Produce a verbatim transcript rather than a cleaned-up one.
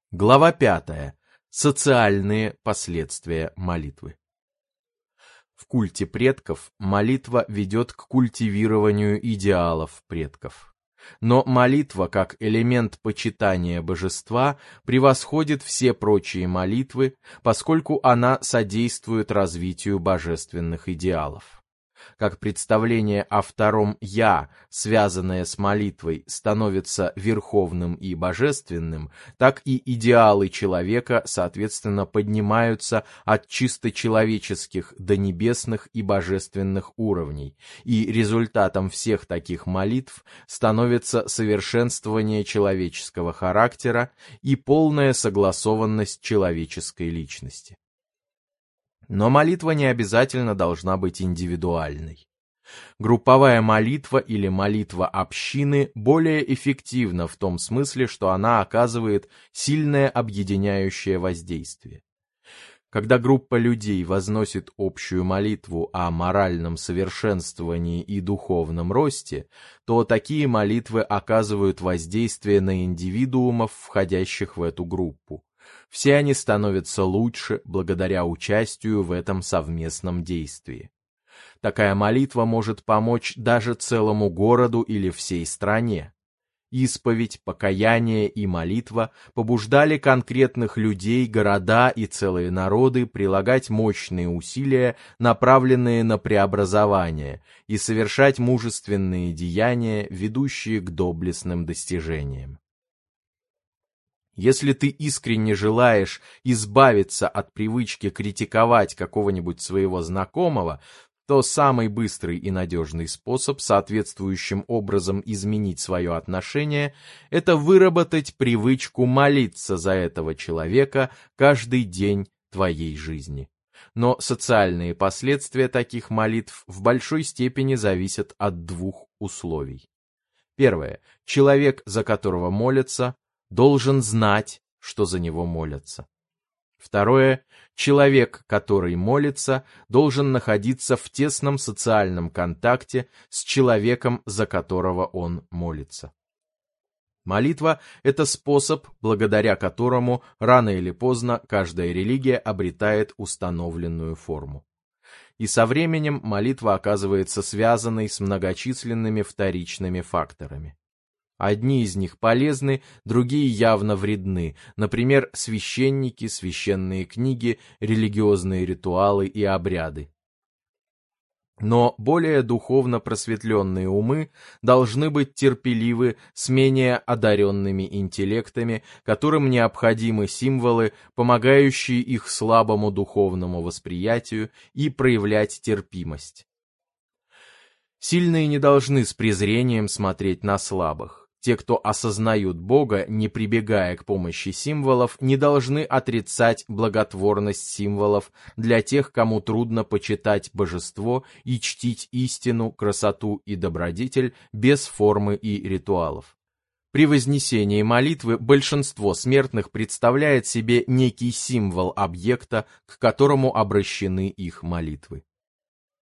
Глава пятая. Социальные последствия молитвы. В культе предков молитва ведет к культивированию идеалов предков. Но молитва, как элемент почитания божества, превосходит все прочие молитвы, поскольку она содействует развитию божественных идеалов. Как представление о втором «я», связанное с молитвой, становится верховным и божественным, так и идеалы человека, соответственно, поднимаются от чисто человеческих до небесных и божественных уровней, и результатом всех таких молитв становится совершенствование человеческого характера и полная согласованность человеческой личности. Но молитва не обязательно должна быть индивидуальной. Групповая молитва или молитва общины более эффективна в том смысле, что она оказывает сильное объединяющее воздействие. Когда группа людей возносит общую молитву о моральном совершенствовании и духовном росте, то такие молитвы оказывают воздействие на индивидуумов, входящих в эту группу. Все они становятся лучше благодаря участию в этом совместном действии. Такая молитва может помочь даже целому городу или всей стране. Исповедь, покаяние и молитва побуждали конкретных людей, города и целые народы прилагать мощные усилия, направленные на преобразование, и совершать мужественные деяния, ведущие к доблестным достижениям. Если ты искренне желаешь избавиться от привычки критиковать какого-нибудь своего знакомого, то самый быстрый и надежный способ соответствующим образом изменить свое отношение – это выработать привычку молиться за этого человека каждый день твоей жизни. Но социальные последствия таких молитв в большой степени зависят от двух условий. Первое. Человек, за которого молятся, должен знать, что за него молятся. Второе. Человек, который молится, должен находиться в тесном социальном контакте с человеком, за которого он молится. Молитва – это способ, благодаря которому рано или поздно каждая религия обретает установленную форму. И со временем молитва оказывается связанной с многочисленными вторичными факторами. Одни из них полезны, другие явно вредны, например, священники, священные книги, религиозные ритуалы и обряды. Но более духовно просветленные умы должны быть терпеливы с менее одаренными интеллектами, которым необходимы символы, помогающие их слабому духовному восприятию, и проявлять терпимость. Сильные не должны с презрением смотреть на слабых. Те, кто осознают Бога, не прибегая к помощи символов, не должны отрицать благотворность символов для тех, кому трудно почитать божество и чтить истину, красоту и добродетель без формы и ритуалов. При вознесении молитвы большинство смертных представляет себе некий символ объекта, к которому обращены их молитвы.